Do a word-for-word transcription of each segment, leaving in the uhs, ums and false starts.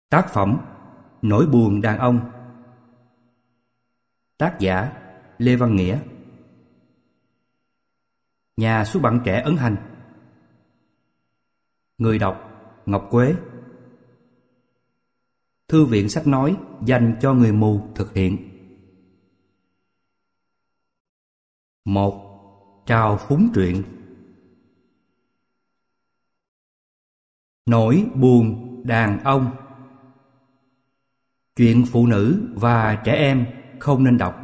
Tác phẩm Nỗi buồn đàn ông. Tác giả Lê Văn Nghĩa. Nhà xuất bản Trẻ ấn hành. Người đọc Ngọc Quế. Thư viện sách nói dành cho người mù thực hiện. Một. Trào phúng truyện. Nỗi buồn đàn ông. Chuyện phụ nữ và trẻ em không nên đọc.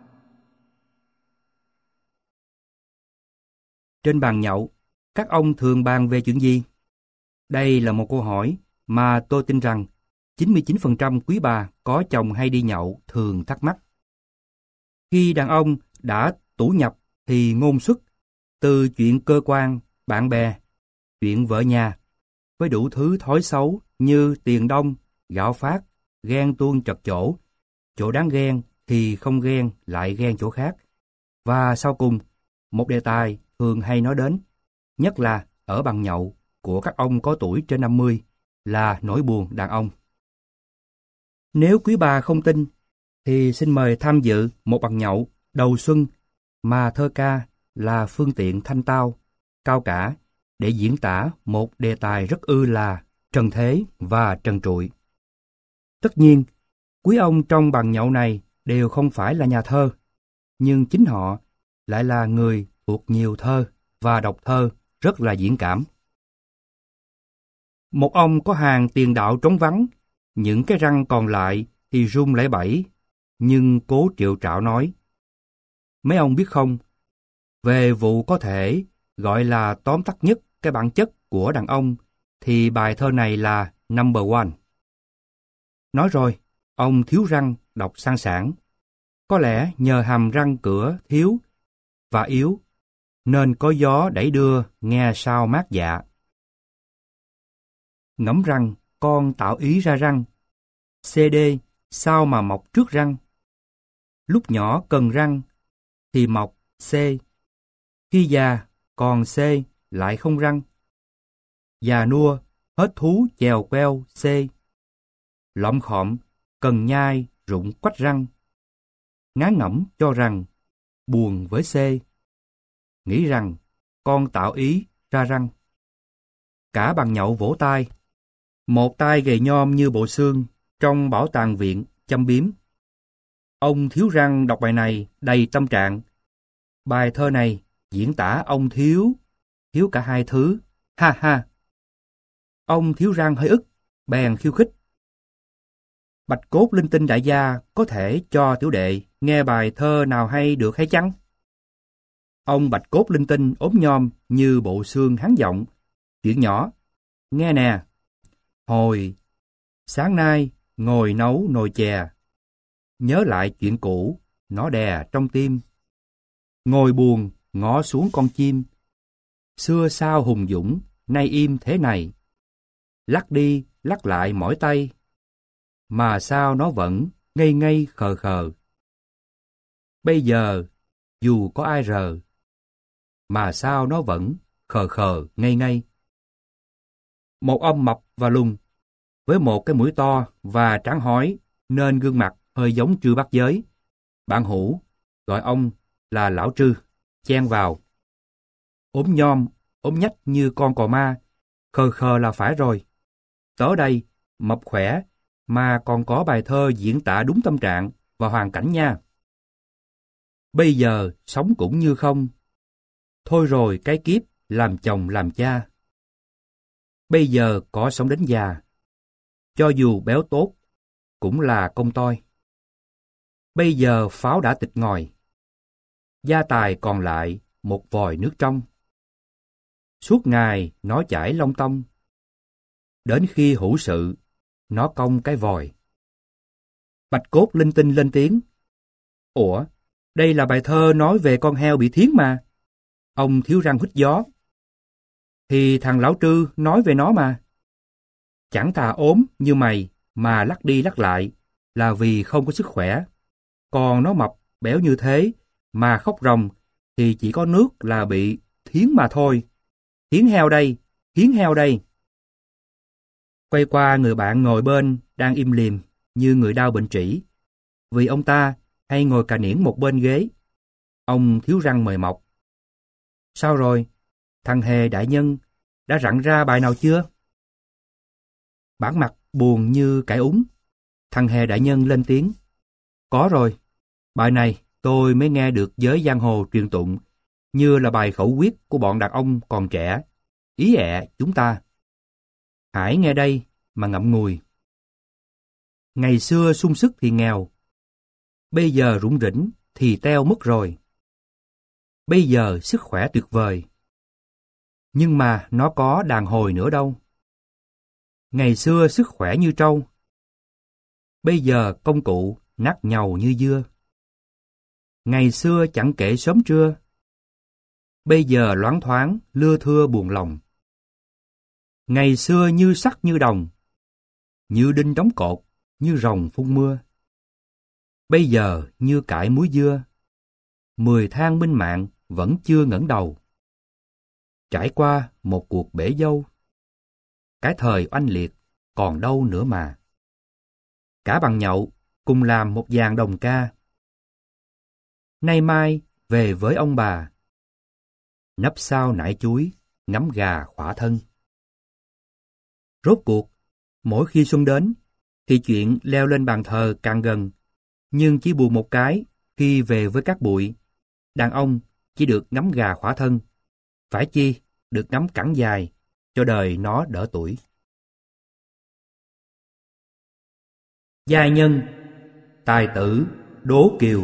Trên bàn nhậu, các ông thường bàn về chuyện gì? Đây là một câu hỏi mà tôi tin rằng chín mươi chín phần trăm quý bà có chồng hay đi nhậu thường thắc mắc. Khi đàn ông đã tủ nhập thì ngôn xuất, từ chuyện cơ quan, bạn bè, chuyện vợ nhà, với đủ thứ thói xấu như tiền đông, gạo phát, ghen tuông chật chỗ, chỗ đáng ghen thì không ghen lại ghen chỗ khác. Và sau cùng, một đề tài thường hay nói đến, nhất là ở bàn nhậu của các ông có tuổi trên năm mươi, là nỗi buồn đàn ông. Nếu quý bà không tin, thì xin mời tham dự một bàn nhậu đầu xuân mà thơ ca là phương tiện thanh tao, cao cả để diễn tả một đề tài rất ư là trần thế và trần trụi. Tất nhiên, quý ông trong bàn nhậu này đều không phải là nhà thơ, nhưng chính họ lại là người thuộc nhiều thơ và đọc thơ rất là diễn cảm. Một ông có hàng tiền đạo trống vắng, những cái răng còn lại thì rung lẩy bẩy, nhưng cố triệu trạo nói: mấy ông biết không, về vụ có thể gọi là tóm tắt nhất cái bản chất của đàn ông, thì bài thơ này là number one. Nói rồi, ông thiếu răng đọc sang sảng. Có lẽ nhờ hàm răng cửa thiếu và yếu, nên có gió đẩy đưa nghe sao mát dạ. Ngẫm rằng con tạo ý ra răng, xê đê sao mà mọc trước răng. Lúc nhỏ cần răng thì mọc C, khi già còn C lại không răng. Già nua hết thú chèo queo C, lõm khọm cần nhai rụng quách răng. Ngán ngẩm cho rằng buồn với C, nghĩ rằng con tạo ý ra răng. Cả bàn nhậu vỗ tay, một tay gầy nhom như bộ xương trong bảo tàng viện châm biếm. Ông thiếu răng đọc bài này đầy tâm trạng. Bài thơ này diễn tả ông thiếu, thiếu cả hai thứ, ha ha. Ông thiếu răng hơi ức, bèn khiêu khích: bạch cốt linh tinh đại gia có thể cho tiểu đệ nghe bài thơ nào hay được hay chăng? Ông bạch cốt linh tinh ốm nhom như bộ xương hán giọng: chuyện nhỏ, nghe nè. Hồi sáng nay ngồi nấu nồi chè, nhớ lại chuyện cũ, nó đè trong tim. Ngồi buồn ngó xuống con chim, xưa sao hùng dũng, nay im thế này. Lắc đi lắc lại mỏi tay, mà sao nó vẫn ngây ngây khờ khờ. Bây giờ dù có ai rờ, mà sao nó vẫn khờ khờ ngây ngây. Một ông mập và lùn, với một cái mũi to và trán hói, nên gương mặt hơi giống Trư Bát Giới. Bạn hữu gọi ông là Lão Trư, chen vào: ốm nhom, ốm nhách như con cò ma, khờ khờ là phải rồi. Tớ đây, mập khỏe, mà còn có bài thơ diễn tả đúng tâm trạng và hoàn cảnh nha. Bây giờ sống cũng như không, thôi rồi cái kiếp làm chồng làm cha. Bây giờ có sống đến già, cho dù béo tốt, cũng là công toi. Bây giờ pháo đã tịch ngòi, gia tài còn lại một vòi nước trong. Suốt ngày nó chảy long tông, đến khi hữu sự, nó cong cái vòi. Bạch cốt linh tinh lên tiếng: ủa, đây là bài thơ nói về con heo bị thiến mà. Ông thiếu răng huýt gió: thì thằng Lão Trư nói về nó mà. Chẳng thà ốm như mày mà lắc đi lắc lại là vì không có sức khỏe. Còn nó mập béo như thế mà khóc ròng thì chỉ có nước là bị thiến mà thôi. Thiến heo đây, thiến heo đây. Quay qua người bạn ngồi bên đang im lìm như người đau bệnh trĩ, vì ông ta hay ngồi cà niễng một bên ghế. Ông thiếu răng mời mọc. Sao rồi? Thằng Hề đại nhân đã rặn ra bài nào chưa? Bản mặt buồn như cải úng. Thằng Hề đại nhân lên tiếng. Có rồi. Bài này tôi mới nghe được giới giang hồ truyền tụng, như là bài khẩu quyết của bọn đàn ông còn trẻ. Ý ẹ chúng ta. Hãy nghe đây mà ngậm ngùi. Ngày xưa sung sức thì nghèo, bây giờ rủng rỉnh thì teo mất rồi. Bây giờ sức khỏe tuyệt vời, nhưng mà nó có đàn hồi nữa đâu. Ngày xưa sức khỏe như trâu, bây giờ công cụ nát nhàu như dưa. Ngày xưa chẳng kể sớm trưa, bây giờ loáng thoáng lưa thưa buồn lòng. Ngày xưa như sắt như đồng, như đinh đóng cột, như rồng phun mưa. Bây giờ như cải muối dưa, mười thang minh mạng vẫn chưa ngẩng đầu. Trải qua một cuộc bể dâu, cái thời oanh liệt còn đâu nữa mà. Cả bằng nhậu cùng làm một dàn đồng ca. Nay mai về với ông bà, nấp sau nải chuối, ngắm gà khỏa thân. Rốt cuộc, mỗi khi xuân đến, thì chuyện leo lên bàn thờ càng gần, nhưng chỉ buồn một cái khi về với các bụi. Đàn ông chỉ được ngắm gà khỏa thân, phải chi được ngắm cẳng dài, cho đời nó đỡ tuổi. Giai nhân, tài tử, Đố Kiều.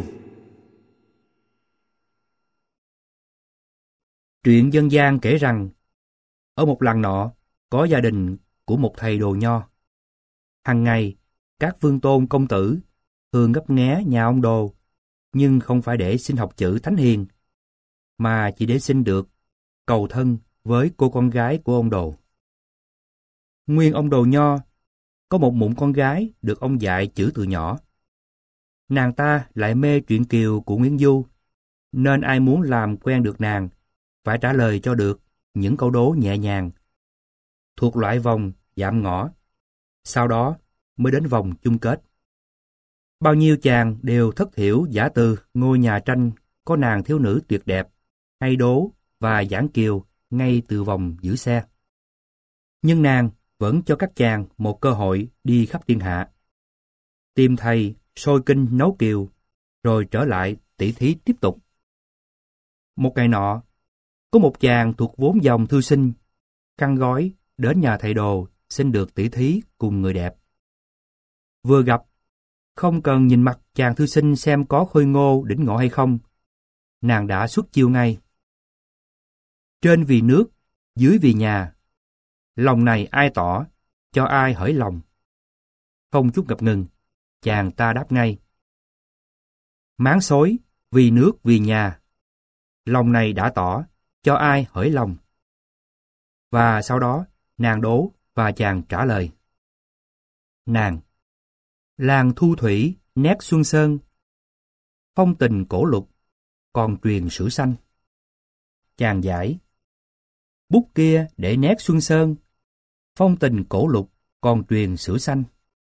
Truyện dân gian kể rằng, ở một làng nọ, có gia đình của một thầy đồ nho. Hằng ngày, các vương tôn công tử thường ngấp nghé nhà ông đồ, nhưng không phải để xin học chữ thánh hiền, mà chỉ để xin được cầu thân với cô con gái của ông đồ. Nguyên ông đồ nho có một mụn con gái được ông dạy chữ từ nhỏ. Nàng ta lại mê truyện Kiều của Nguyễn Du, nên ai muốn làm quen được nàng phải trả lời cho được những câu đố nhẹ nhàng, thuộc loại vòng dạm ngõ, sau đó mới đến vòng chung kết. Bao nhiêu chàng đều thất thiểu giả từ ngôi nhà tranh có nàng thiếu nữ tuyệt đẹp, hay đố và giảng Kiều ngay từ vòng giữ xe. Nhưng nàng vẫn cho các chàng một cơ hội đi khắp thiên hạ, tìm thầy soi kinh nấu Kiều, rồi trở lại tỉ thí tiếp tục. Một ngày nọ, có một chàng thuộc vốn dòng thư sinh, khăn gói đến nhà thầy đồ xin được tỉ thí cùng người đẹp. Vừa gặp, không cần nhìn mặt chàng thư sinh xem có khôi ngô đỉnh ngộ hay không, nàng đã xuất chiêu ngay. Trên vì nước, dưới vì nhà, lòng này ai tỏ, cho ai hởi lòng. Không chút ngập ngừng, chàng ta đáp ngay. Máng xối, vì nước vì nhà, lòng này đã tỏ, cho ai hởi lòng. Và sau đó, nàng đố và chàng trả lời. Nàng: làng thu thủy, nét xuân sơn, phong tình cổ lục, còn truyền sử xanh. Chàng giải: bút kia để nét xuân sơn, phong tình cổ lục, còn truyền sử xanh.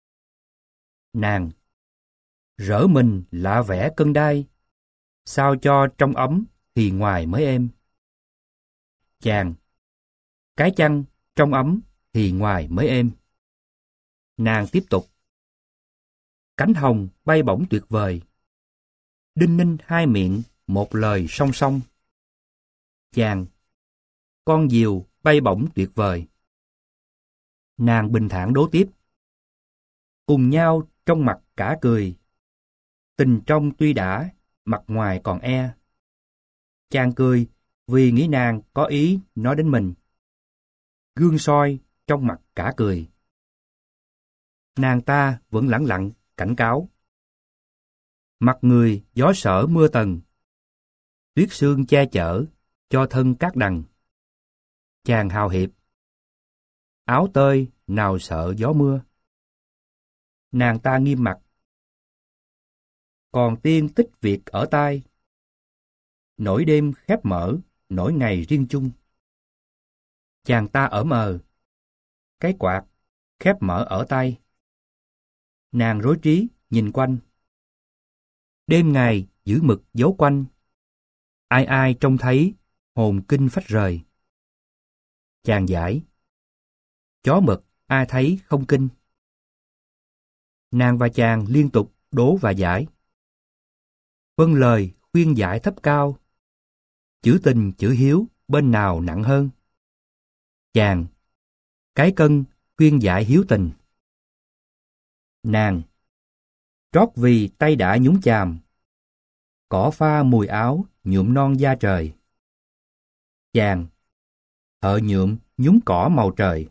Nàng: rỡ mình lạ vẽ cân đai, sao cho trong ấm thì ngoài mới êm. Chàng: cái chăng trong ấm thì ngoài mới êm. Nàng tiếp tục: cánh hồng bay bổng tuyệt vời, đinh ninh hai miệng một lời song song. Chàng: con diều bay bổng tuyệt vời. Nàng bình thản đố tiếp: cùng nhau trong mặt cả cười, tình trong tuy đã, mặt ngoài còn e. Chàng cười vì nghĩ nàng có ý nói đến mình. Gương soi trong mặt cả cười. Nàng ta vẫn lẳng lặng cảnh cáo: mặt người gió sở mưa tần, tuyết sương che chở cho thân cát đằng. Chàng hào hiệp: áo tơi nào sợ gió mưa. Nàng ta nghiêm mặt: còn tiên tích việc ở tai, nỗi đêm khép mở, nỗi ngày riêng chung. Chàng ta ở mờ: cái quạt khép mở ở tay. Nàng rối trí, nhìn quanh. Đêm ngày giữ mực giấu quanh. Ai ai trông thấy, hồn kinh phách rời. Chàng giải. Chó mực ai thấy không kinh. Nàng và chàng liên tục đố và giải. Vâng lời khuyên giải thấp cao. Chữ tình chữ hiếu bên nào nặng hơn. Chàng. Cái cân khuyên giải hiếu tình. Nàng. Trót vì tay đã nhúng chàm. Cỏ pha mùi áo nhuộm non da trời. Chàng. Thợ nhuộm nhúng cỏ màu trời.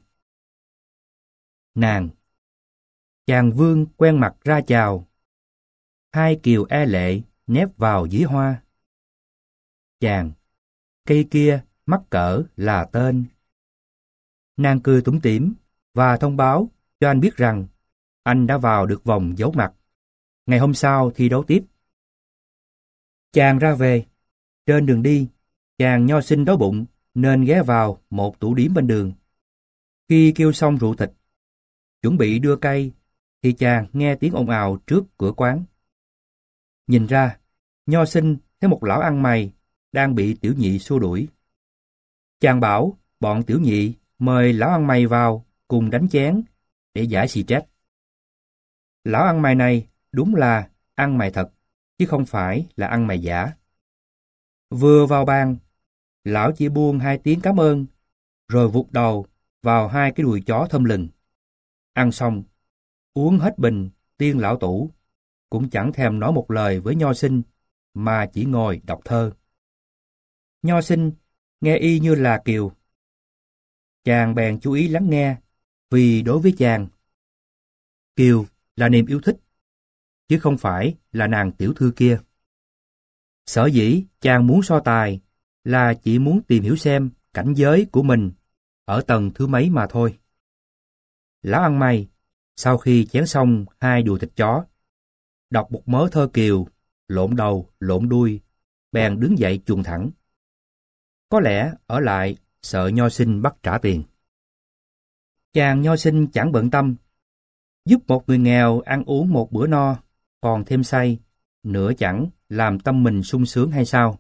Nàng. Chàng vương quen mặt ra chào. Hai kiều e lệ nép vào dưới hoa. Chàng. Cây kia mắc cỡ là tên. Nàng cười tủm tỉm và thông báo cho anh biết rằng anh đã vào được vòng giấu mặt. Ngày hôm sau thi đấu tiếp. Chàng ra về. Trên đường đi, chàng nho sinh đói bụng nên ghé vào một tủ điếm bên đường. Khi kêu xong rượu thịt, chuẩn bị đưa cây, thì chàng nghe tiếng ồn ào trước cửa quán. Nhìn ra, nho sinh thấy một lão ăn mày đang bị tiểu nhị xua đuổi. Chàng bảo bọn tiểu nhị mời lão ăn mày vào cùng đánh chén để giải xì trách. Lão ăn mày này đúng là ăn mày thật, chứ không phải là ăn mày giả. Vừa vào bàn, lão chỉ buông hai tiếng cảm ơn, rồi vụt đầu vào hai cái đùi chó thơm lừng. Ăn xong, uống hết bình tiên lão tủ, cũng chẳng thèm nói một lời với nho sinh, mà chỉ ngồi đọc thơ. Nho sinh nghe y như là kiều. Chàng bèn chú ý lắng nghe, vì đối với chàng, kiều là niềm yêu thích, chứ không phải là nàng tiểu thư kia. Sở dĩ chàng muốn so tài là chỉ muốn tìm hiểu xem cảnh giới của mình ở tầng thứ mấy mà thôi. Lão ăn mày, sau khi chén xong hai đùi thịt chó, đọc một mớ thơ kiều, lộn đầu, lộn đuôi, bèn đứng dậy chuồn thẳng. Có lẽ ở lại sợ nho sinh bắt trả tiền. Chàng nho sinh chẳng bận tâm, giúp một người nghèo ăn uống một bữa no, còn thêm say, nửa chẳng làm tâm mình sung sướng hay sao?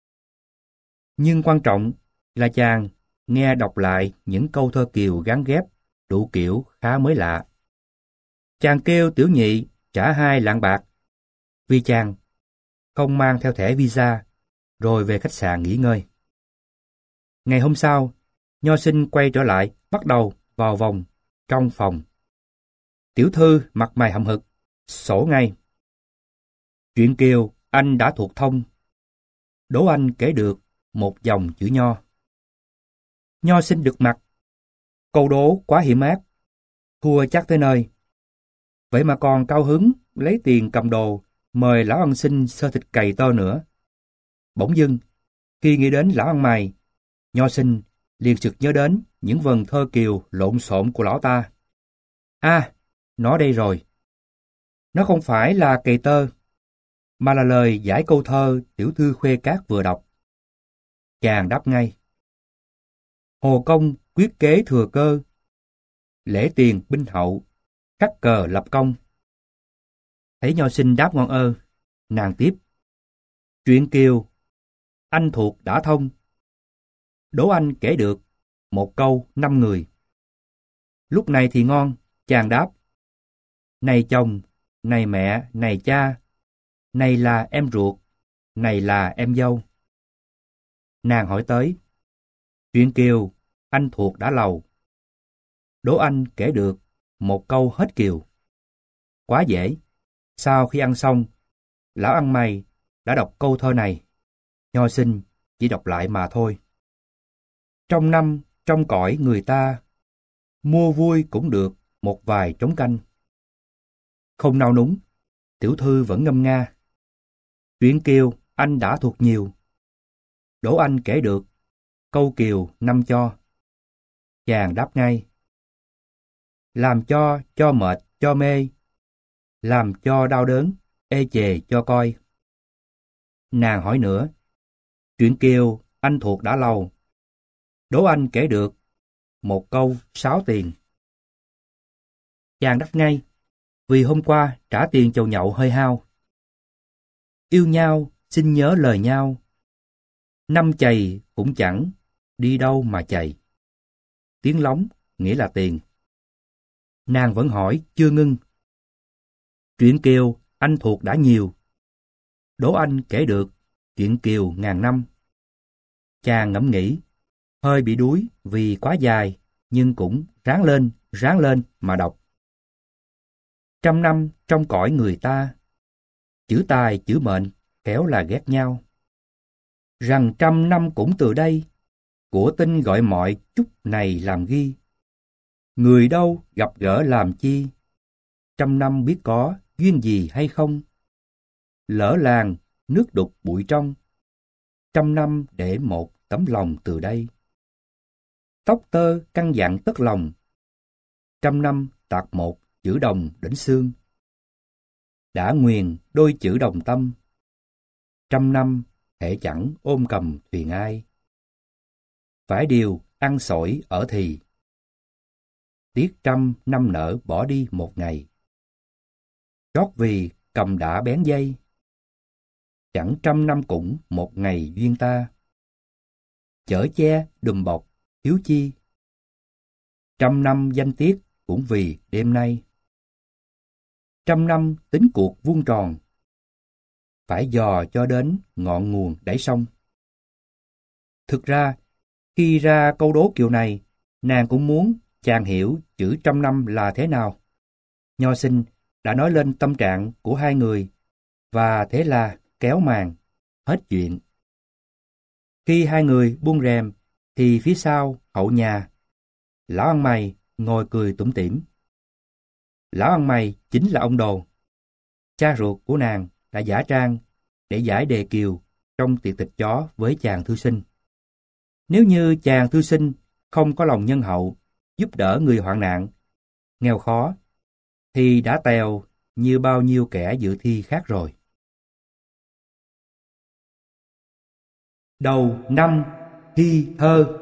Nhưng quan trọng là chàng nghe đọc lại những câu thơ kiều gắn ghép, đủ kiểu khá mới lạ. Chàng kêu tiểu nhị trả hai lạng bạc, vì chàng không mang theo thẻ visa, rồi về khách sạn nghỉ ngơi. Ngày hôm sau, nho sinh quay trở lại, bắt đầu vào vòng trong phòng. Tiểu thư mặt mày hậm hực, sổ ngay. Chuyện kiều anh đã thuộc thông. Đố anh kể được một dòng chữ nho. Nho sinh được mặt. Câu đố quá hiểm ác, thua chắc tới nơi. Vậy mà còn cao hứng lấy tiền cầm đồ mời lão ăn xin sơ thịt cầy to nữa. Bỗng dưng, khi nghĩ đến lão ăn mày, nho sinh liền sực nhớ đến những vần thơ kiều lộn xộn của lão ta. À, nó đây rồi. Nó không phải là cầy tơ, mà là lời giải câu thơ tiểu thư Khuê Cát vừa đọc. Chàng đáp ngay. Hồ công quyết kế thừa cơ, lễ tiền binh hậu, khắc cờ lập công. Thấy nho sinh đáp ngon ơ, nàng tiếp. Chuyện kiều, anh thuộc đã thông. Đố anh kể được một câu năm người. Lúc này thì ngon, chàng đáp. Này chồng, này mẹ, này cha, này là em ruột, này là em dâu. Nàng hỏi tới. Chuyện kiều, anh thuộc đã lầu. Đố anh kể được một câu hết kiều. Quá dễ. Sau khi ăn xong, lão ăn mày đã đọc câu thơ này. Nho sinh chỉ đọc lại mà thôi. Trong năm, trong cõi người ta, mua vui cũng được một vài trống canh. Không nao núng, tiểu thư vẫn ngâm nga. Chuyện kiều anh đã thuộc nhiều. Đố anh kể được câu kiều năm cho. Chàng đáp ngay. Làm cho, cho mệt, cho mê. Làm cho đau đớn, ê chề cho coi. Nàng hỏi nữa. Chuyện kiều anh thuộc đã lâu. Đố anh kể được một câu sáu tiền. chàng đáp ngay, vì hôm qua trả tiền chầu nhậu hơi hao. Yêu nhau, xin nhớ lời nhau. Năm chày cũng chẳng, đi đâu mà chày. Tiếng lóng nghĩa là tiền. Nàng vẫn hỏi chưa ngưng. Chuyện Kiều anh thuộc đã nhiều. Đố anh kể được chuyện Kiều ngàn năm. Chàng ngẫm nghĩ, hơi bị đuối vì quá dài, nhưng cũng ráng lên, ráng lên mà đọc. Trăm năm trong cõi người ta, chữ tài chữ mệnh khéo là ghét nhau. Rằng trăm năm cũng từ đây, của tinh gọi mọi chút này làm ghi. Người đâu gặp gỡ làm chi, trăm năm biết có duyên gì hay không. Lỡ làng, nước đục bụi trong, trăm năm để một tấm lòng từ đây. Tóc tơ căn dặn tất lòng, trăm năm tạc một chữ đồng đến xương. Đã nguyền đôi chữ đồng tâm, trăm năm thể chẳng ôm cầm thuyền ai. Phải điều ăn sổi ở thì, tiếc trăm năm nở bỏ đi một ngày. Trót vì cầm đã bén dây, chẳng trăm năm cũng một ngày duyên ta. Chở che đùm bọc thiếu chi, trăm năm danh tiếc cũng vì đêm nay. Trăm năm tính cuộc vuông tròn, phải dò cho đến ngọn nguồn đáy sông. Thực ra, khi ra câu đố kiểu này, nàng cũng muốn chàng hiểu chữ trăm năm là thế nào. Nho sinh đã nói lên tâm trạng của hai người, và thế là kéo màn, hết chuyện. Khi hai người buông rèm, thì phía sau, hậu nhà, lão ăn mày ngồi cười tủm tỉm. Lão ăn mày chính là ông Đồ, cha ruột của nàng đã giả trang để giải đề kiều trong tiệc thịt chó với chàng thư sinh. Nếu như chàng thư sinh không có lòng nhân hậu, giúp đỡ người hoạn nạn, nghèo khó, thì đã tèo như bao nhiêu kẻ dự thi khác rồi. Đầu năm thi thơ.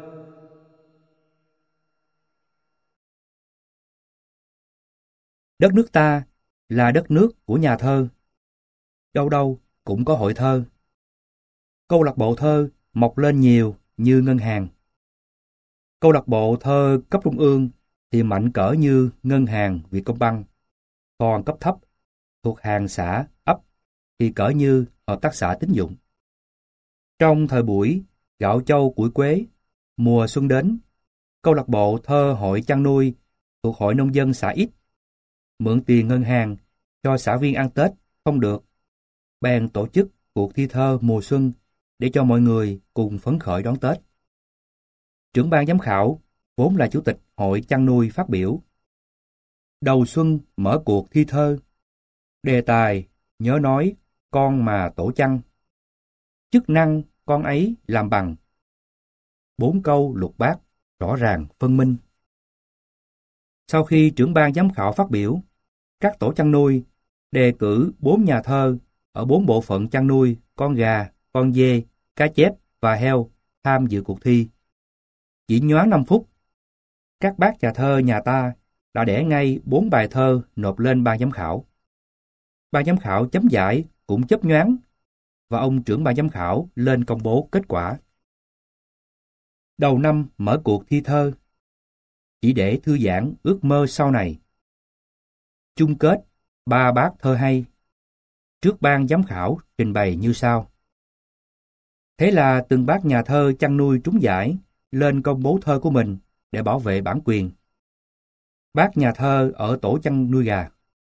Đất nước ta là đất nước của nhà thơ. Đâu đâu cũng có hội thơ. Câu lạc bộ thơ mọc lên nhiều như ngân hàng. Câu lạc bộ thơ cấp trung ương thì mạnh cỡ như ngân hàng Vietcombank, còn cấp thấp thuộc hàng xã, ấp thì cỡ như hợp tác xã tín dụng. Trong thời buổi gạo châu củi quế, mùa xuân đến, câu lạc bộ thơ hội chăn nuôi thuộc hội nông dân xã X mượn tiền ngân hàng cho xã viên ăn Tết không được, bèn tổ chức cuộc thi thơ mùa xuân để cho mọi người cùng phấn khởi đón Tết. Trưởng ban giám khảo vốn là chủ tịch hội chăn nuôi phát biểu. Đầu xuân mở cuộc thi thơ, đề tài nhớ nói con mà tổ chăn, chức năng con ấy làm bằng. Bốn câu lục bát rõ ràng phân minh. Sau khi trưởng ban giám khảo phát biểu, các tổ chăn nuôi đề cử bốn nhà thơ ở bốn bộ phận chăn nuôi con gà, con dê, cá chép và heo tham dự cuộc thi. Chỉ nhoáng năm phút, các bác nhà thơ nhà ta đã đẻ ngay bốn bài thơ nộp lên ban giám khảo. Ban giám khảo chấm giải cũng chớp nhoáng, và ông trưởng ban giám khảo lên công bố kết quả. Đầu năm mở cuộc thi thơ, chỉ để thư giãn ước mơ sau này. Chung kết ba bát thơ hay, trước ban giám khảo trình bày như sau. Thế là từng bác nhà thơ chăn nuôi trúng giải lên công bố thơ của mình để bảo vệ bản quyền. Bác nhà thơ ở tổ chăn nuôi gà.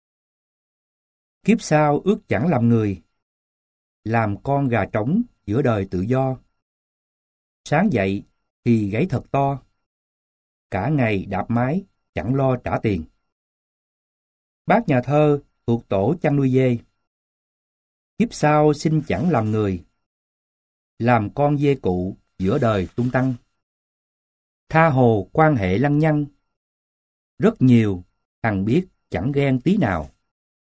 Kiếp sau ước chẳng làm người, làm con gà trống giữa đời tự do. Sáng dậy thì gáy thật to, cả ngày đạp mái chẳng lo trả tiền. Bác nhà thơ thuộc tổ chăn nuôi dê. Kiếp sau xin chẳng làm người, làm con dê cụ giữa đời tung tăng. Tha hồ quan hệ lăng nhăng, rất nhiều thằng biết chẳng ghen tí nào.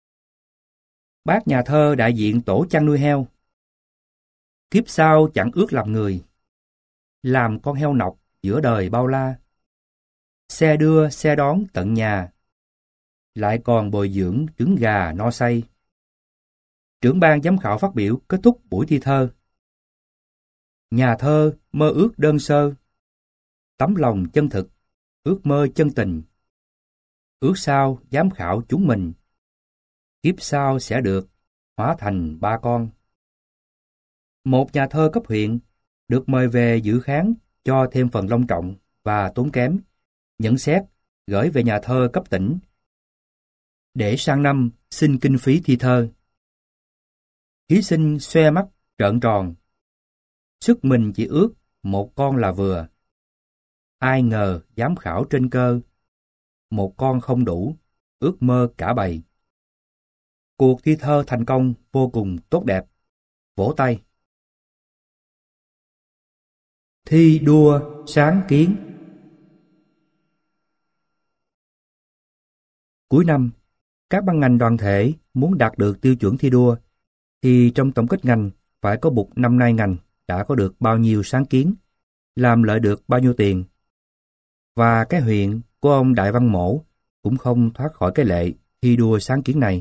Bác nhà thơ đại diện tổ chăn nuôi heo. Kiếp sau chẳng ước làm người, làm con heo nọc giữa đời bao la. Xe đưa xe đón tận nhà, lại còn bồi dưỡng trứng gà no say. Trưởng ban giám khảo phát biểu kết thúc buổi thi thơ. Nhà thơ mơ ước đơn sơ, tấm lòng chân thực, ước mơ chân tình. Ước sao giám khảo chúng mình, kiếp sau sẽ được hóa thành ba con. Một nhà thơ cấp huyện được mời về dự khán cho thêm phần long trọng và tốn kém, nhận xét gửi về nhà thơ cấp tỉnh để sang năm xin kinh phí thi thơ. Thí sinh xoe mắt trợn tròn, sức mình chỉ ước một con là vừa. Ai ngờ giám khảo trên cơ, một con không đủ, ước mơ cả bầy. Cuộc thi thơ thành công vô cùng tốt đẹp. Vỗ tay. Thi đua sáng kiến. Cuối năm, các ban ngành đoàn thể muốn đạt được tiêu chuẩn thi đua, thì trong tổng kết ngành phải có mục năm nay ngành đã có được bao nhiêu sáng kiến, làm lợi được bao nhiêu tiền. Và cái huyện của ông Đại Văn Mổ cũng không thoát khỏi cái lệ thi đua sáng kiến này.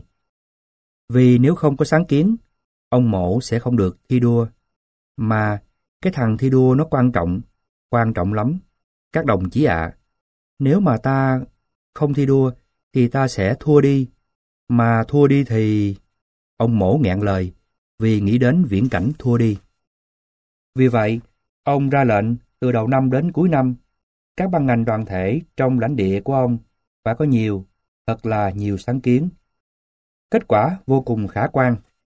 Vì nếu không có sáng kiến, ông Mổ sẽ không được thi đua. Mà cái thằng thi đua nó quan trọng, quan trọng lắm. Các đồng chí ạ, nếu mà ta không thi đua thì ta sẽ thua đi. Mà thua đi thì... Ông Mổ nghẹn lời vì nghĩ đến viễn cảnh thua đi. Vì vậy, ông ra lệnh từ đầu năm đến cuối năm, các ban ngành đoàn thể trong lãnh địa của ông phải có nhiều, thật là nhiều sáng kiến. Kết quả vô cùng khả quan.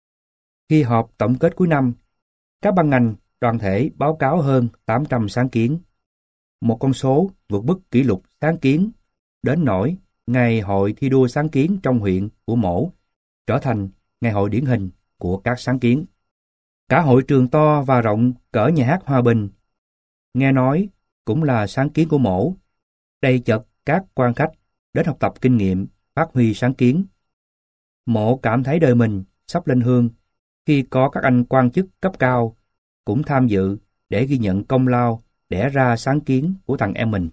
Khi họp tổng kết cuối năm, các ban ngành đoàn thể báo cáo hơn tám trăm sáng kiến. Một con số vượt mức kỷ lục sáng kiến, đến nỗi ngày hội thi đua sáng kiến trong huyện của Mổ trở thành ngày hội điển hình của các sáng kiến. Cả hội trường to và rộng cỡ nhà hát Hòa Bình, nghe nói cũng là sáng kiến của Mổ, đầy chật các quan khách đến học tập kinh nghiệm, phát huy sáng kiến. Mổ cảm thấy đời mình sắp lên hương khi có các anh quan chức cấp cao cũng tham dự để ghi nhận công lao đẻ ra sáng kiến của thằng em mình.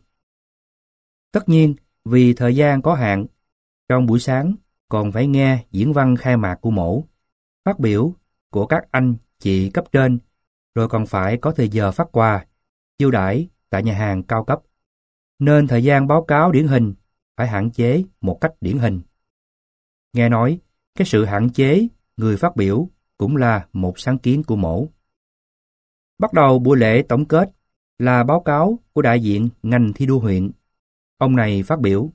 Tất nhiên, vì thời gian có hạn, trong buổi sáng còn phải nghe diễn văn khai mạc của Mổ, phát biểu của các anh chị cấp trên, rồi còn phải có thời giờ phát quà, chiêu đãi tại nhà hàng cao cấp. Nên thời gian báo cáo điển hình phải hạn chế một cách điển hình. Nghe nói, cái sự hạn chế người phát biểu cũng là một sáng kiến của Mổ. Bắt đầu buổi lễ tổng kết là báo cáo của đại diện ngành thi đua huyện. Ông này phát biểu: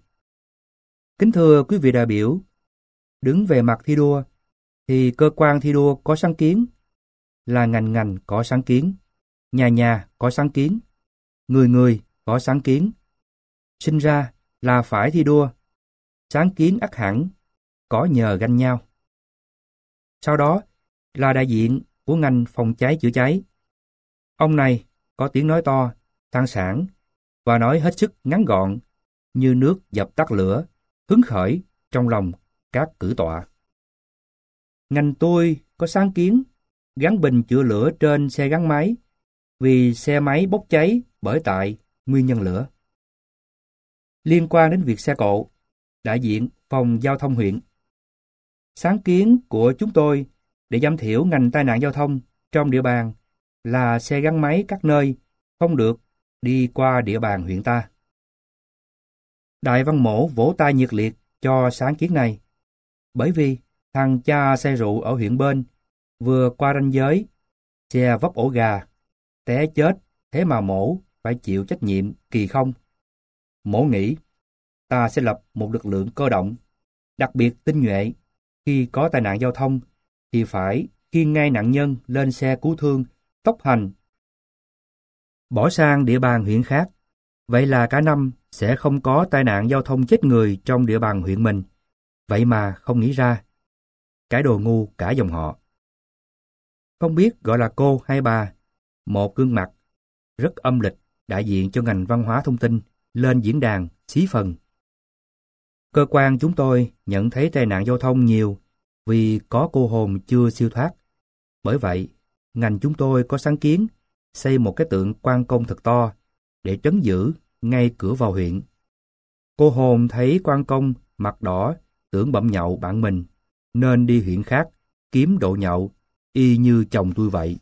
Kính thưa quý vị đại biểu, đứng về mặt thi đua, thì cơ quan thi đua có sáng kiến, là ngành ngành có sáng kiến, nhà nhà có sáng kiến, người người có sáng kiến. Sinh ra là phải thi đua, sáng kiến ắt hẳn, có nhờ ganh nhau. Sau đó là đại diện của ngành phòng cháy chữa cháy. Ông này có tiếng nói to, sang sảng và nói hết sức ngắn gọn, như nước dập tắt lửa, hứng khởi trong lòng các cử tọa. Ngành tôi có sáng kiến gắn bình chữa lửa trên xe gắn máy, vì xe máy bốc cháy bởi tại nguyên nhân lửa. Liên quan đến việc xe cộ, đại diện phòng giao thông huyện: Sáng kiến của chúng tôi để giảm thiểu ngành tai nạn giao thông trong địa bàn là xe gắn máy các nơi không được đi qua địa bàn huyện ta. Đại Văn Mổ vỗ tay nhiệt liệt cho sáng kiến này, bởi vì thằng cha say rượu ở huyện bên vừa qua ranh giới, xe vấp ổ gà, té chết, thế mà Mổ phải chịu trách nhiệm kỳ không. Mổ nghĩ, ta sẽ lập một lực lượng cơ động, đặc biệt tinh nhuệ, khi có tai nạn giao thông thì phải khiêng ngay nạn nhân lên xe cứu thương, tốc hành, bỏ sang địa bàn huyện khác. Vậy là cả năm sẽ không có tai nạn giao thông chết người trong địa bàn huyện mình. Vậy mà không nghĩ ra. Cái đồ ngu cả dòng họ. Không biết gọi là cô hay bà, một gương mặt rất âm lịch đại diện cho ngành văn hóa thông tin lên diễn đàn xí phần. Cơ quan chúng tôi nhận thấy tai nạn giao thông nhiều vì có cô hồn chưa siêu thoát. Bởi vậy, ngành chúng tôi có sáng kiến xây một cái tượng quan công thật to để trấn giữ ngay cửa vào huyện. Cô hồn thấy quan công mặt đỏ, tưởng bậm nhậu bạn mình, nên đi huyện khác, kiếm độ nhậu, y như chồng tôi vậy.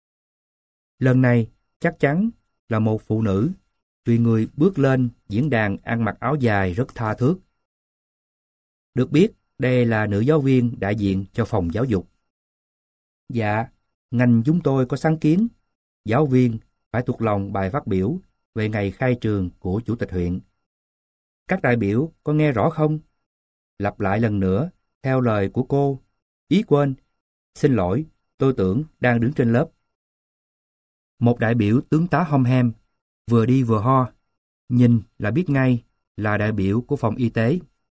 Lần này, chắc chắn là một phụ nữ, vì người bước lên diễn đàn ăn mặc áo dài rất tha thước. Được biết, đây là nữ giáo viên đại diện cho phòng giáo dục. Dạ, ngành chúng tôi có sáng kiến, giáo viên phải thuộc lòng bài phát biểu về ngày khai trường của chủ tịch huyện. Các đại biểu có nghe rõ không? Lặp lại lần nữa, theo lời của cô. Ý quên, xin lỗi, tôi tưởng đang đứng trên lớp. Một đại biểu tướng tá hom hem, vừa đi vừa ho, nhìn là biết ngay là đại biểu của phòng y tế.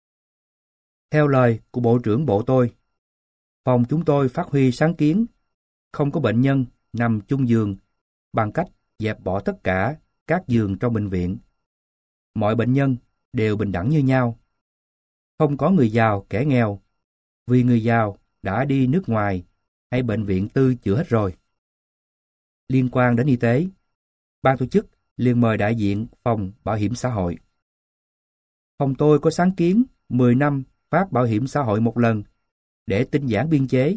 Theo lời của bộ trưởng bộ tôi, phòng chúng tôi phát huy sáng kiến, không có bệnh nhân nằm chung giường bằng cách dẹp bỏ tất cả các giường trong bệnh viện. Mọi bệnh nhân đều bình đẳng như nhau. Không có người giàu kẻ nghèo, vì người giàu đã đi nước ngoài hay bệnh viện tư chữa hết rồi. Liên quan đến y tế, ban tổ chức liền mời đại diện phòng bảo hiểm xã hội. Phòng tôi có sáng kiến mười năm phát bảo hiểm xã hội một lần để tinh giản biên chế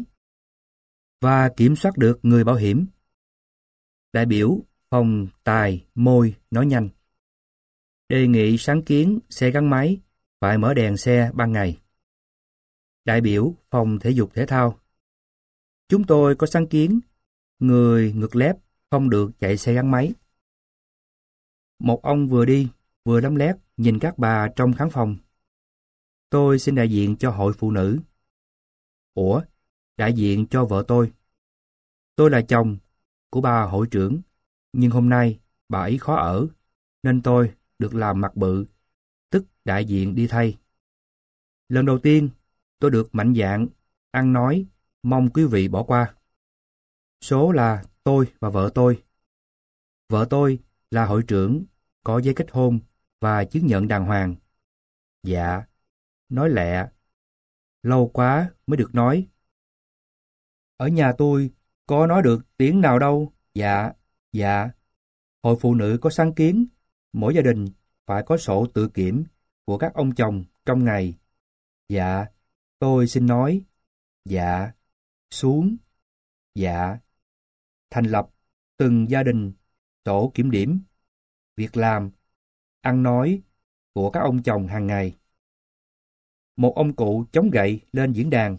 và kiểm soát được người bảo hiểm. Đại biểu phòng tài môi nói nhanh. Đề nghị sáng kiến xe gắn máy phải mở đèn xe ban ngày. Đại biểu phòng thể dục thể thao. Chúng tôi có sáng kiến người ngực lép không được chạy xe gắn máy. Một ông vừa đi vừa lấm lét nhìn các bà trong khán phòng. Tôi xin đại diện cho hội phụ nữ. Ủa, đại diện cho vợ tôi. Tôi là chồng của bà hội trưởng, nhưng hôm nay bà ấy khó ở, nên tôi được làm mặt bự, tức đại diện đi thay. Lần đầu tiên, tôi được mạnh dạn, ăn nói, mong quý vị bỏ qua. Số là tôi và vợ tôi. Vợ tôi là hội trưởng, có giấy kết hôn và chứng nhận đàng hoàng. Dạ, nói lẹ. Lâu quá mới được nói. Ở nhà tôi có nói được tiếng nào đâu. Dạ, dạ. Hội phụ nữ có sáng kiến, mỗi gia đình phải có sổ tự kiểm của các ông chồng trong ngày. Dạ, tôi xin nói. Dạ, xuống. Dạ. Thành lập từng gia đình tổ kiểm điểm, việc làm, ăn nói của các ông chồng hàng ngày. Một ông cụ chống gậy lên diễn đàn.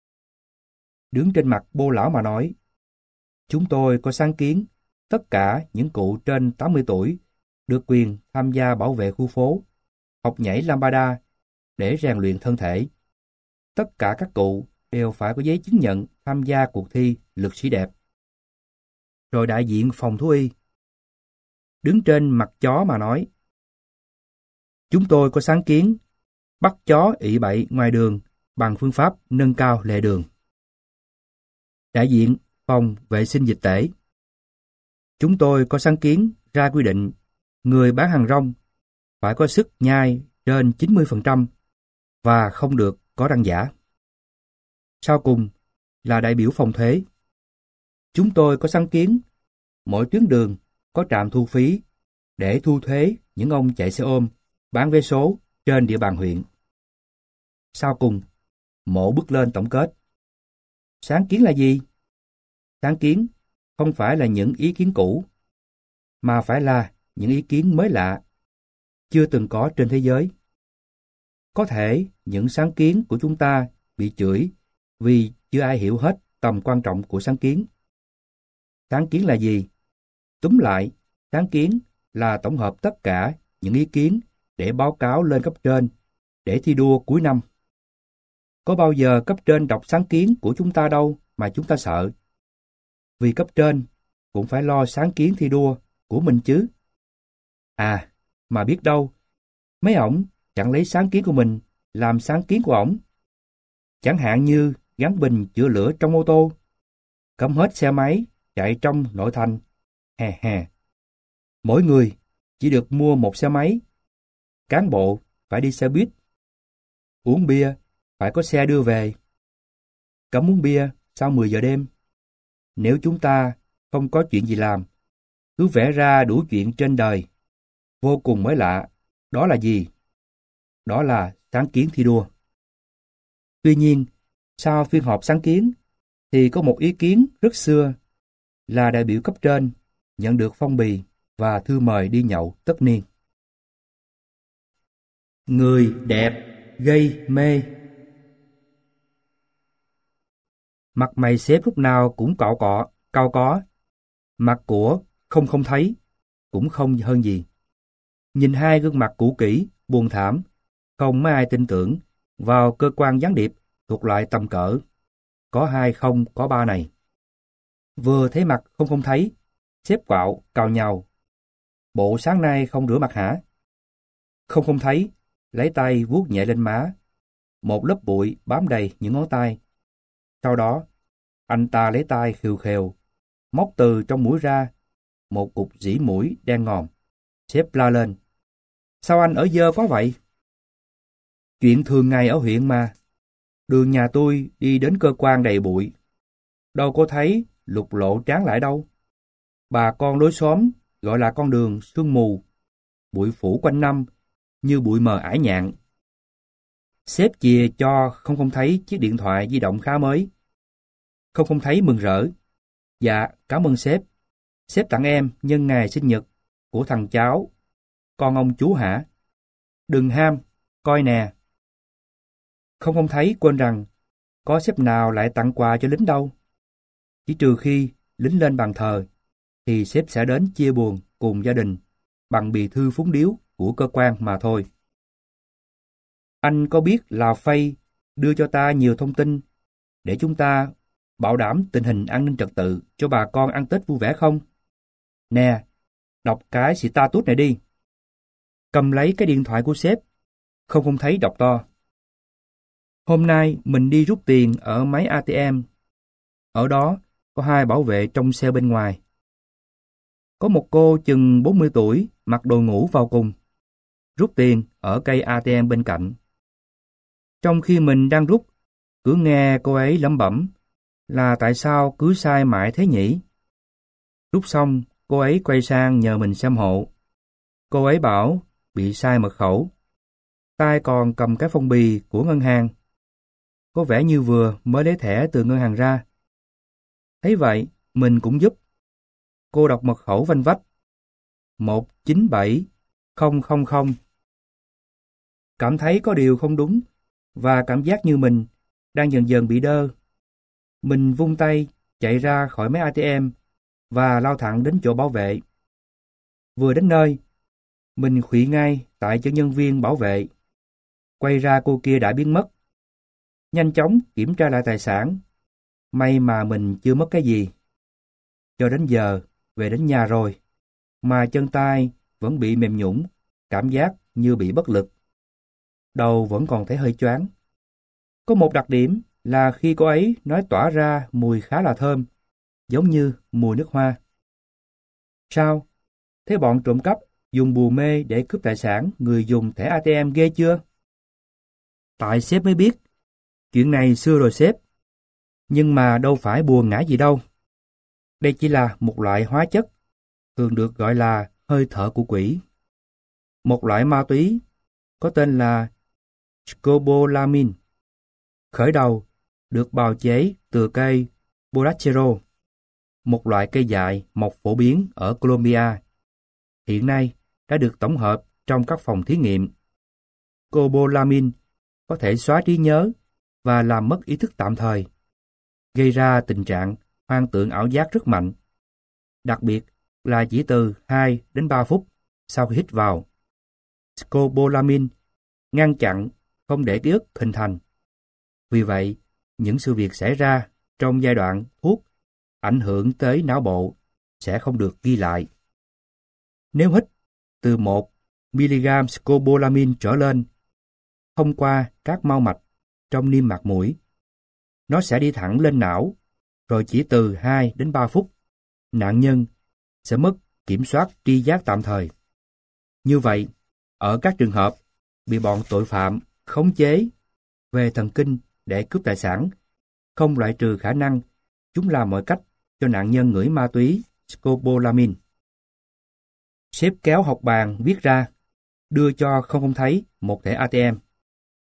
Đứng trên mặt bô lão mà nói, chúng tôi có sáng kiến tất cả những cụ trên tám mươi tuổi được quyền tham gia bảo vệ khu phố, học nhảy lambada để rèn luyện thân thể. Tất cả các cụ đều phải có giấy chứng nhận tham gia cuộc thi lực sĩ đẹp. Rồi đại diện phòng thú y đứng trên mặt chó mà nói, chúng tôi có sáng kiến bắt chó ị bậy ngoài đường bằng phương pháp nâng cao lệ đường. Đại diện phòng vệ sinh dịch tễ, chúng tôi có sáng kiến ra quy định người bán hàng rong phải có sức nhai trên chín mươi phần trăm và không được có răng giả. Sau cùng là đại biểu phòng thuế. Chúng tôi có sáng kiến mỗi tuyến đường có trạm thu phí để thu thuế những ông chạy xe ôm, bán vé số trên địa bàn huyện. Sau cùng, Mộ bước lên tổng kết. Sáng kiến là gì? Sáng kiến không phải là những ý kiến cũ, mà phải là những ý kiến mới lạ, chưa từng có trên thế giới. Có thể những sáng kiến của chúng ta bị chửi vì chưa ai hiểu hết tầm quan trọng của sáng kiến. Sáng kiến là gì? Túm lại, sáng kiến là tổng hợp tất cả những ý kiến để báo cáo lên cấp trên, để thi đua cuối năm. Có bao giờ cấp trên đọc sáng kiến của chúng ta đâu mà chúng ta sợ. Vì cấp trên cũng phải lo sáng kiến thi đua của mình chứ. À, mà biết đâu, mấy ổng chẳng lấy sáng kiến của mình làm sáng kiến của ổng. Chẳng hạn như gắn bình chữa lửa trong ô tô, cấm hết xe máy chạy trong nội thành, hè hè. Mỗi người chỉ được mua một xe máy, cán bộ phải đi xe buýt, uống bia phải có xe đưa về, cấm uống bia sau mười giờ đêm. Nếu chúng ta không có chuyện gì làm, cứ vẽ ra đủ chuyện trên đời, vô cùng mới lạ. Đó là gì? Đó là sáng kiến thi đua. Tuy nhiên, sau phiên họp sáng kiến, thì có một ý kiến rất xưa là đại biểu cấp trên nhận được phong bì và thư mời đi nhậu tất niên. Người đẹp gây mê. Mặt mày sếp lúc nào cũng cọ cọ, cau có. Mặt của không không thấy, cũng không hơn gì. Nhìn hai gương mặt cũ kỹ, buồn thảm, không mấy ai tin tưởng vào cơ quan gián điệp thuộc loại tầm cỡ. Có hai không có ba này. Vừa thấy mặt không không thấy, sếp quạo, cào nhàu. Bộ sáng nay không rửa mặt hả? Không không thấy, lấy tay vuốt nhẹ lên má. Một lớp bụi bám đầy những ngón tay. Sau đó, anh ta lấy tay khều khều, móc từ trong mũi ra một cục dĩ mũi đen ngòm. Sếp la lên. Sao anh ở dơ quá vậy? Chuyện thường ngày ở huyện mà. Đường nhà tôi đi đến cơ quan đầy bụi. Đâu có thấy lục lộ tráng lại đâu. Bà con lối xóm gọi là con đường sương mù. Bụi phủ quanh năm như bụi mờ ải nhạn. Sếp chìa cho không không thấy chiếc điện thoại di động khá mới. Không không thấy mừng rỡ. Dạ, cảm ơn sếp. Sếp tặng em nhân ngày sinh nhật của thằng cháu. Con ông chú hả? Đừng ham, coi nè. Không không thấy quên rằng có sếp nào lại tặng quà cho lính đâu. Chỉ trừ khi lính lên bàn thờ thì sếp sẽ đến chia buồn cùng gia đình bằng bì thư phúng điếu của cơ quan mà thôi. Anh có biết là Phây đưa cho ta nhiều thông tin để chúng ta bảo đảm tình hình an ninh trật tự cho bà con ăn Tết vui vẻ không? Nè, đọc cái status này đi. Cầm lấy cái điện thoại của sếp, không không thấy đọc to. Hôm nay mình đi rút tiền ở máy a tê em. Ở đó có hai bảo vệ trong xe bên ngoài. Có một cô chừng bốn mươi tuổi mặc đồ ngủ vào cùng. Rút tiền ở cây a tê em bên cạnh. Trong khi mình đang rút, cứ nghe cô ấy lẩm bẩm là tại sao cứ sai mãi thế nhỉ? Rút xong, cô ấy quay sang nhờ mình xem hộ. Cô ấy bảo bị sai mật khẩu. Tay còn cầm cái phong bì của ngân hàng. Có vẻ như vừa mới lấy thẻ từ ngân hàng ra. Thấy vậy, mình cũng giúp. Cô đọc mật khẩu vanh vách. một chín bảy không không không. Cảm thấy có điều không đúng và cảm giác như mình đang dần dần bị đơ. Mình vung tay chạy ra khỏi máy a tê em và lao thẳng đến chỗ bảo vệ. Vừa đến nơi, mình khuỵu ngay tại cho nhân viên bảo vệ. Quay ra cô kia đã biến mất. Nhanh chóng kiểm tra lại tài sản. May mà mình chưa mất cái gì. Cho đến giờ, về đến nhà rồi, mà chân tay vẫn bị mềm nhũn, cảm giác như bị bất lực. Đầu vẫn còn thấy hơi choáng. Có một đặc điểm là khi cô ấy nói tỏa ra mùi khá là thơm, giống như mùi nước hoa. Sao? Thế bọn trộm cắp dùng bùa mê để cướp tài sản người dùng thẻ a tê em ghê chưa? Tại sếp mới biết. Chuyện này xưa rồi sếp. Nhưng mà đâu phải bùa ngải gì đâu. Đây chỉ là một loại hóa chất, thường được gọi là hơi thở của quỷ. Một loại ma túy có tên là scopolamine. Khởi đầu được bào chế từ cây borrachero, một loại cây dại mọc phổ biến ở Colombia. Hiện nay đã được tổng hợp trong các phòng thí nghiệm. Scopolamine có thể xóa trí nhớ và làm mất ý thức tạm thời, gây ra tình trạng hoang tưởng ảo giác rất mạnh, đặc biệt là chỉ từ hai đến ba phút sau khi hít vào. Scopolamine ngăn chặn không để ký ức hình thành. Vì vậy, những sự việc xảy ra trong giai đoạn thuốc ảnh hưởng tới não bộ sẽ không được ghi lại. Nếu hít từ một mi-li-gam scopolamine trở lên thông qua các mao mạch trong niêm mạc mũi, nó sẽ đi thẳng lên não, rồi chỉ từ hai đến ba phút, nạn nhân sẽ mất kiểm soát tri giác tạm thời. Như vậy, ở các trường hợp bị bọn tội phạm khống chế về thần kinh để cướp tài sản, không loại trừ khả năng chúng làm mọi cách cho nạn nhân ngửi ma túy scopolamine. Sếp kéo học bàn viết ra, đưa cho không không thấy một thẻ a tê em.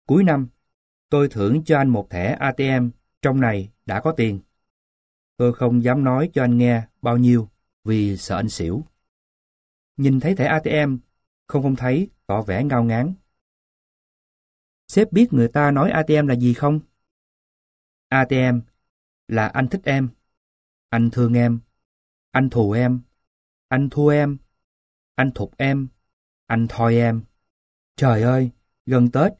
Cuối năm, tôi thưởng cho anh một thẻ a tê em, trong này đã có tiền. Tôi không dám nói cho anh nghe bao nhiêu vì sợ anh xỉu. Nhìn thấy thẻ a tê em, không không thấy tỏ vẻ ngao ngán. Sếp biết người ta nói a tê em là gì không? a tê em là anh thích em, anh thương em, anh thù em, anh thua em, anh thục em, anh thoi em. Trời ơi, gần Tết.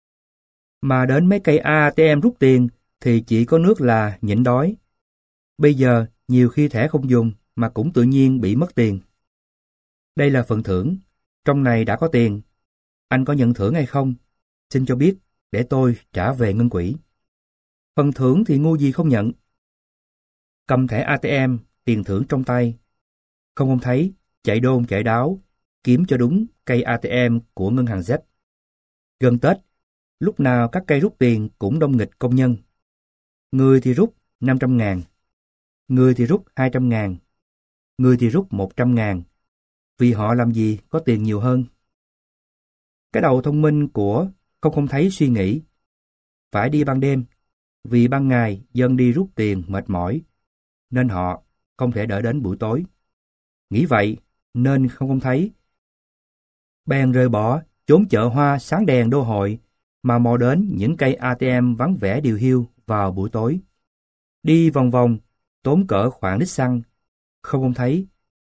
Mà đến mấy cây a tê em rút tiền thì chỉ có nước là nhịn đói. Bây giờ nhiều khi thẻ không dùng mà cũng tự nhiên bị mất tiền. Đây là phần thưởng, trong này đã có tiền. Anh có nhận thưởng hay không? Xin cho biết để tôi trả về ngân quỹ. Phần thưởng thì ngu gì không nhận. Cầm thẻ a tê em, tiền thưởng trong tay. Không không thấy, chạy đôn chạy đáo, kiếm cho đúng cây a tê em của ngân hàng Z. Gần Tết, lúc nào các cây rút tiền cũng đông nghịch công nhân. Người thì rút năm trăm ngàn, người thì rút hai trăm ngàn, người thì rút một trăm ngàn, vì họ làm gì có tiền nhiều hơn. Cái đầu thông minh của không không thấy suy nghĩ, phải đi ban đêm, vì ban ngày dân đi rút tiền mệt mỏi, nên họ không thể đợi đến buổi tối. Nghĩ vậy nên không không thấy bèn rời bỏ chốn chợ hoa sáng đèn đô hội mà mò đến những cây a tê em vắng vẻ điều hiu vào buổi tối. Đi vòng vòng, tốn cỡ khoảng lít xăng, không không thấy.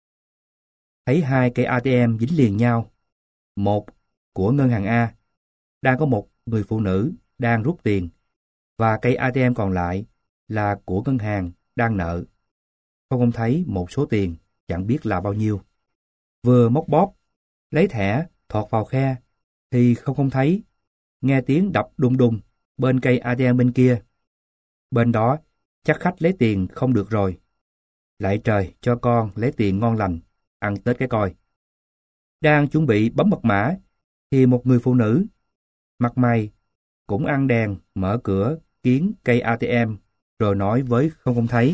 Thấy hai cây a tê em dính liền nhau. Một của ngân hàng A, đang có một người phụ nữ đang rút tiền, và cây a tê em còn lại là của ngân hàng đang nợ. Không không thấy một số tiền, chẳng biết là bao nhiêu. Vừa móc bóp, lấy thẻ, thọt vào khe, thì không không thấy. Nghe tiếng đập đùng đùng bên cây a tê em bên kia. Bên đó, chắc khách lấy tiền không được rồi. Lại trời cho con lấy tiền ngon lành, ăn Tết cái coi. Đang chuẩn bị bấm mật mã, thì một người phụ nữ, mặt mày, cũng ăn đèn, mở cửa, kiến cây a tê em, rồi nói với không không thấy.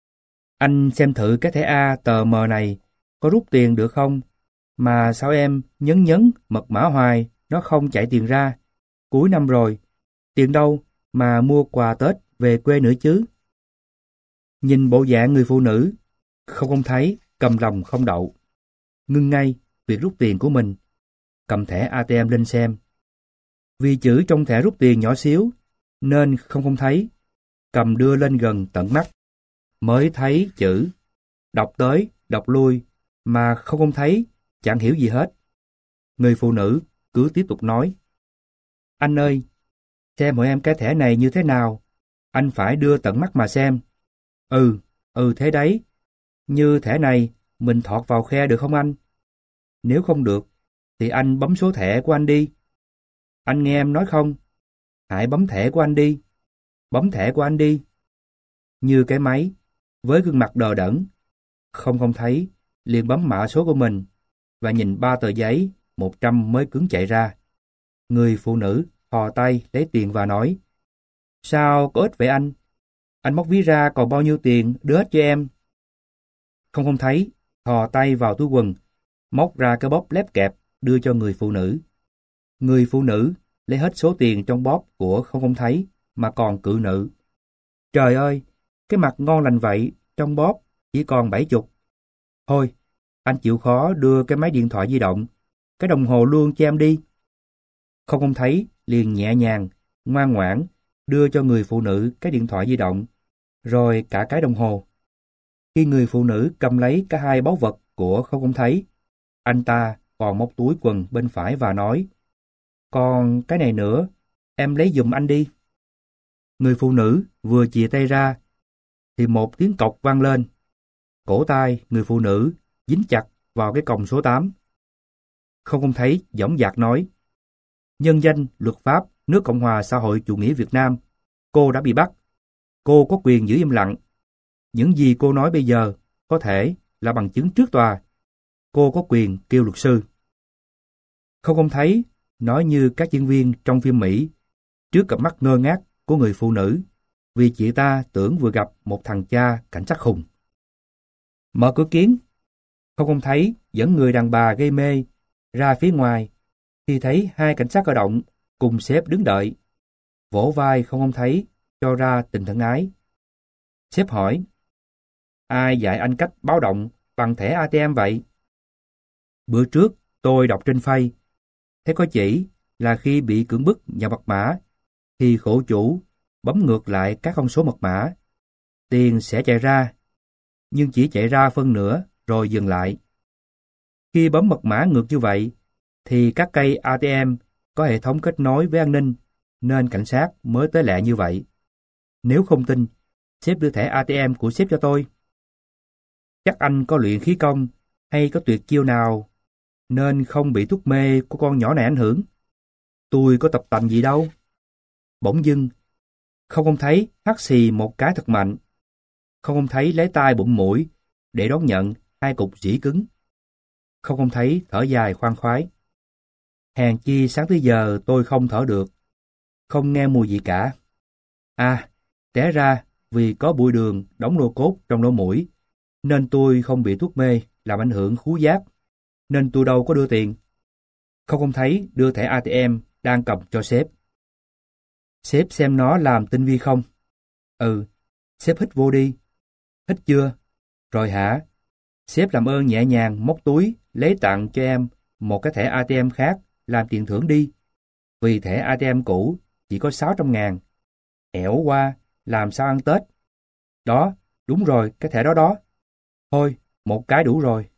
Anh xem thử cái thẻ A tờ mờ này có rút tiền được không? Mà sao em nhấn nhấn mật mã hoài, nó không chạy tiền ra. Cuối năm rồi, tiền đâu mà mua quà Tết về quê nữa chứ? Nhìn bộ dạng người phụ nữ, không không thấy cầm lòng không đậu. Ngưng ngay việc rút tiền của mình, cầm thẻ a tê em lên xem. Vì chữ trong thẻ rút tiền nhỏ xíu, nên không không thấy, cầm đưa lên gần tận mắt, mới thấy chữ, đọc tới, đọc lui, mà không không thấy, chẳng hiểu gì hết. Người phụ nữ cứ tiếp tục nói, anh ơi, xem hộ em cái thẻ này như thế nào, anh phải đưa tận mắt mà xem. Ừ, ừ thế đấy, như thẻ này, mình thọt vào khe được không anh? Nếu không được, thì anh bấm số thẻ của anh đi. Anh nghe em nói không? Hãy bấm thẻ của anh đi. Bấm thẻ của anh đi. Như cái máy, với gương mặt đờ đẫn, không không thấy, liền bấm mã số của mình, và nhìn ba tờ giấy, một trăm mới cứng chạy ra. Người phụ nữ thò tay lấy tiền và nói, sao có ít vậy anh? Anh móc ví ra còn bao nhiêu tiền đưa hết cho em. Không không thấy, thò tay vào túi quần, móc ra cái bóp lép kẹp đưa cho người phụ nữ. Người phụ nữ lấy hết số tiền trong bóp của không không thấy mà còn cự nữ. Trời ơi, cái mặt ngon lành vậy, trong bóp chỉ còn bảy chục. Thôi, anh chịu khó đưa cái máy điện thoại di động, cái đồng hồ luôn cho em đi. Không không thấy, liền nhẹ nhàng, ngoan ngoãn, đưa cho người phụ nữ cái điện thoại di động, rồi cả cái đồng hồ. Khi người phụ nữ cầm lấy cả hai báu vật của không không thấy, anh ta còn móc túi quần bên phải và nói, còn cái này nữa, em lấy giùm anh đi. Người phụ nữ vừa chìa tay ra, thì một tiếng cộc vang lên. Cổ tay người phụ nữ dính chặt vào cái còng số tám. Không không thấy dõng dạc nói, nhân danh luật pháp nước Cộng hòa xã hội chủ nghĩa Việt Nam, cô đã bị bắt. Cô có quyền giữ im lặng. Những gì cô nói bây giờ có thể là bằng chứng trước tòa. Cô có quyền kêu luật sư. Không không thấy nói như các diễn viên trong phim Mỹ trước cặp mắt ngơ ngác của người phụ nữ, vì chị ta tưởng vừa gặp một thằng cha cảnh sát khùng. Mở cửa kiến, không không thấy dẫn người đàn bà gây mê ra phía ngoài, thì thấy hai cảnh sát cơ động cùng sếp đứng đợi, vỗ vai không ông thấy, cho ra tình thân ái. Sếp hỏi, ai dạy anh cách báo động bằng thẻ a tê em vậy? Bữa trước tôi đọc trên Face, thấy có chỉ là khi bị cưỡng bức nhập mật mã, thì khổ chủ bấm ngược lại các con số mật mã, tiền sẽ chạy ra, nhưng chỉ chạy ra phân nửa rồi dừng lại. Khi bấm mật mã ngược như vậy, thì các cây a tê em có hệ thống kết nối với an ninh, nên cảnh sát mới tới lẹ như vậy. Nếu không tin, sếp đưa thẻ a tê em của sếp cho tôi. Chắc anh có luyện khí công hay có tuyệt chiêu nào nên không bị thuốc mê của con nhỏ này ảnh hưởng. Tôi có tập tành gì đâu. Bỗng dưng, không ông thấy hắt xì một cái thật mạnh. Không ông thấy lấy tay bụm mũi để đón nhận hai cục rỉ cứng. Không ông thấy thở dài khoan khoái. Hèn chi sáng tới giờ tôi không thở được, không nghe mùi gì cả. À, té ra vì có bụi đường đóng lô cốt trong lỗ mũi, nên tôi không bị thuốc mê làm ảnh hưởng khứu giác, nên tôi đâu có đưa tiền. Không ông thấy đưa thẻ a tê em đang cầm cho sếp. Sếp xem nó làm tinh vi không? Ừ, sếp hít vô đi. Hít chưa? Rồi hả? Sếp làm ơn nhẹ nhàng móc túi lấy tặng cho em một cái thẻ a tê em khác làm tiền thưởng đi. Vì thẻ a tê em cũ chỉ có sáu trăm ngàn. Ẻo qua, làm sao ăn Tết? Đó, đúng rồi, cái thẻ đó đó. Thôi, một cái đủ rồi.